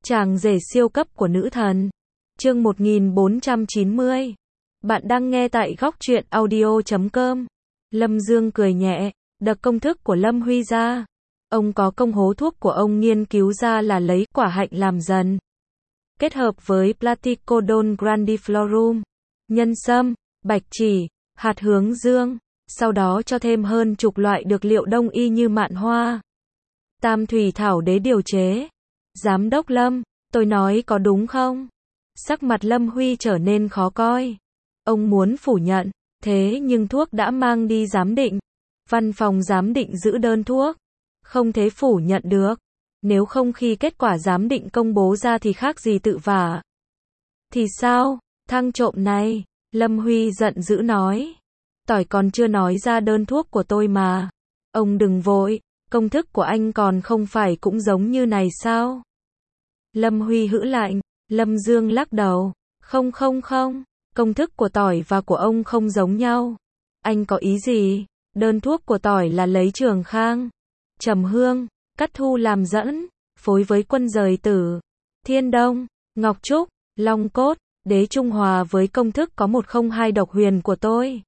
Chàng rể siêu cấp của nữ thần. Chương 1490. Bạn đang nghe tại góc truyện audio.com. Lâm Dương cười nhẹ, đập công thức của Lâm Huy ra. Ông có công hố thuốc của ông nghiên cứu ra là lấy quả hạnh làm dần, kết hợp với Platicodon grandiflorum, nhân sâm, bạch chỉ, hạt hướng dương, sau đó cho thêm hơn chục loại dược liệu đông y như mạn hoa, tam thủy thảo để điều chế. Giám đốc Lâm, tôi nói có đúng không? Sắc mặt Lâm Huy trở nên khó coi. Ông muốn phủ nhận, thế nhưng thuốc đã mang đi giám định. Văn phòng giám định giữ đơn thuốc, không thể phủ nhận được. Nếu không khi kết quả giám định công bố ra thì khác gì tự vả. Thì sao, thằng trộm này? Lâm Huy giận dữ nói. Tỏi còn chưa nói ra đơn thuốc của tôi mà. Ông đừng vội, công thức của anh còn không phải cũng giống như này sao? Lâm Huy hữ lạnh. Lâm Dương lắc đầu. Không, công thức của tỏi và của ông không giống nhau. Anh có ý gì? Đơn thuốc của tỏi là lấy Trường Khang, Trầm Hương, Cắt Thu làm dẫn, phối với Quân Dời Tử, Thiên Đông, Ngọc Trúc, Long Cốt, Đế Trung hòa với công thức có 102 độc huyền của tôi.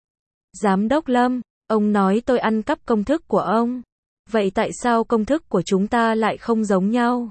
Giám đốc Lâm, ông nói tôi ăn cắp công thức của ông. Vậy tại sao công thức của chúng ta lại không giống nhau?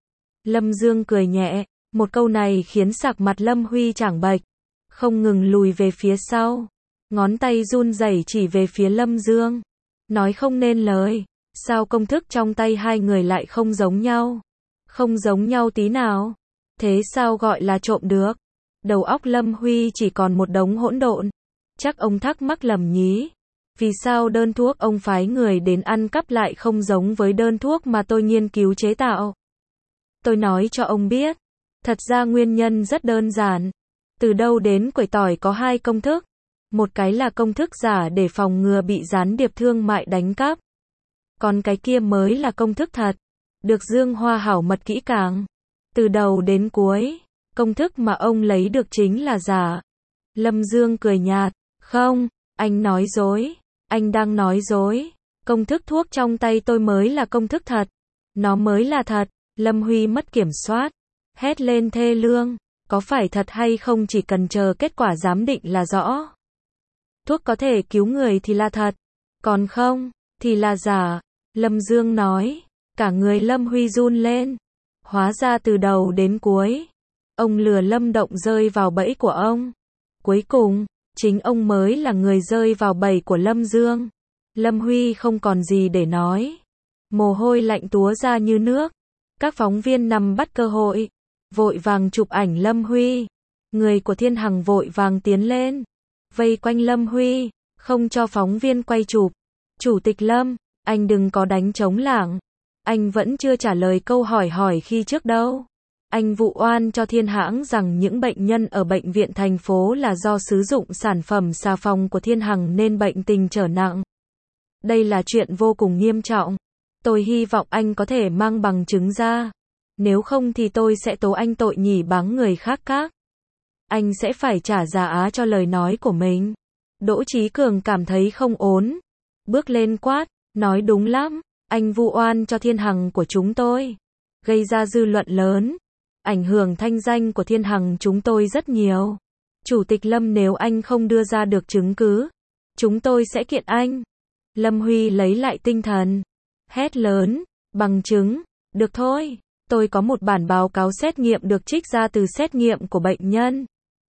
Lâm Dương cười nhẹ, một câu này khiến sạc mặt Lâm Huy trắng bệch, không ngừng lùi về phía sau, ngón tay run rẩy chỉ về phía Lâm Dương, nói không nên lời. Sao công thức trong tay hai người lại không giống nhau? Không giống nhau tí nào. Thế sao gọi là trộm được? Đầu óc Lâm Huy chỉ còn một đống hỗn độn. Chắc ông thắc mắc lầm nhí. Vì sao đơn thuốc ông phái người đến ăn cắp lại không giống với đơn thuốc mà tôi nghiên cứu chế tạo? Tôi nói cho ông biết. Thật ra nguyên nhân rất đơn giản. Từ đâu đến quẩy tỏi có hai công thức. Một cái là công thức giả để phòng ngừa bị gián điệp thương mại đánh cắp. Còn cái kia mới là công thức thật. Được Dương Hoa hảo mật kỹ càng. Từ đầu đến cuối, công thức mà ông lấy được chính là giả. Lâm Dương cười nhạt. Không, anh nói dối. Anh đang nói dối. Công thức thuốc trong tay tôi mới là công thức thật. Nó mới là thật. Lâm Huy mất kiểm soát. Hét lên thê lương. Có phải thật hay không chỉ cần chờ kết quả giám định là rõ. Thuốc có thể cứu người thì là thật. Còn không, thì là giả. Lâm Dương nói. Cả người Lâm Huy run lên. Hóa ra từ đầu đến cuối, ông lừa Lâm Động rơi vào bẫy của ông. Cuối cùng, chính ông mới là người rơi vào bẫy của Lâm Dương. Lâm Huy không còn gì để nói. Mồ hôi lạnh túa ra như nước. Các phóng viên nằm bắt cơ hội, vội vàng chụp ảnh Lâm Huy. Người của Thiên Hằng vội vàng tiến lên, vây quanh Lâm Huy, không cho phóng viên quay chụp. Chủ tịch Lâm, anh đừng có đánh trống lảng. Anh vẫn chưa trả lời câu hỏi khi trước đâu. Anh vụ oan cho Thiên Hãng rằng những bệnh nhân ở bệnh viện thành phố là do sử dụng sản phẩm xà phòng của Thiên Hằng nên bệnh tình trở nặng. Đây là chuyện vô cùng nghiêm trọng. Tôi hy vọng anh có thể mang bằng chứng ra. Nếu không thì tôi sẽ tố anh tội nhỉ báng người khác các. Anh sẽ phải trả giá á cho lời nói của mình. Đỗ Chí Cường cảm thấy không ổn. Bước lên quát, nói đúng lắm. Anh vu oan cho Thiên Hằng của chúng tôi. Gây ra dư luận lớn. Ảnh hưởng thanh danh của Thiên Hằng chúng tôi rất nhiều. Chủ tịch Lâm nếu anh không đưa ra được chứng cứ, chúng tôi sẽ kiện anh. Lâm Huy lấy lại tinh thần. Hét lớn, bằng chứng, được thôi. Tôi có một bản báo cáo xét nghiệm được trích ra từ xét nghiệm của bệnh nhân.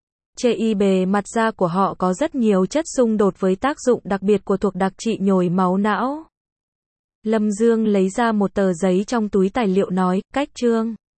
Trên bề mặt da của họ có rất nhiều chất xung đột với tác dụng đặc biệt của thuốc đặc trị nhồi máu não. Lâm Dương lấy ra một tờ giấy trong túi tài liệu nói, cách chương.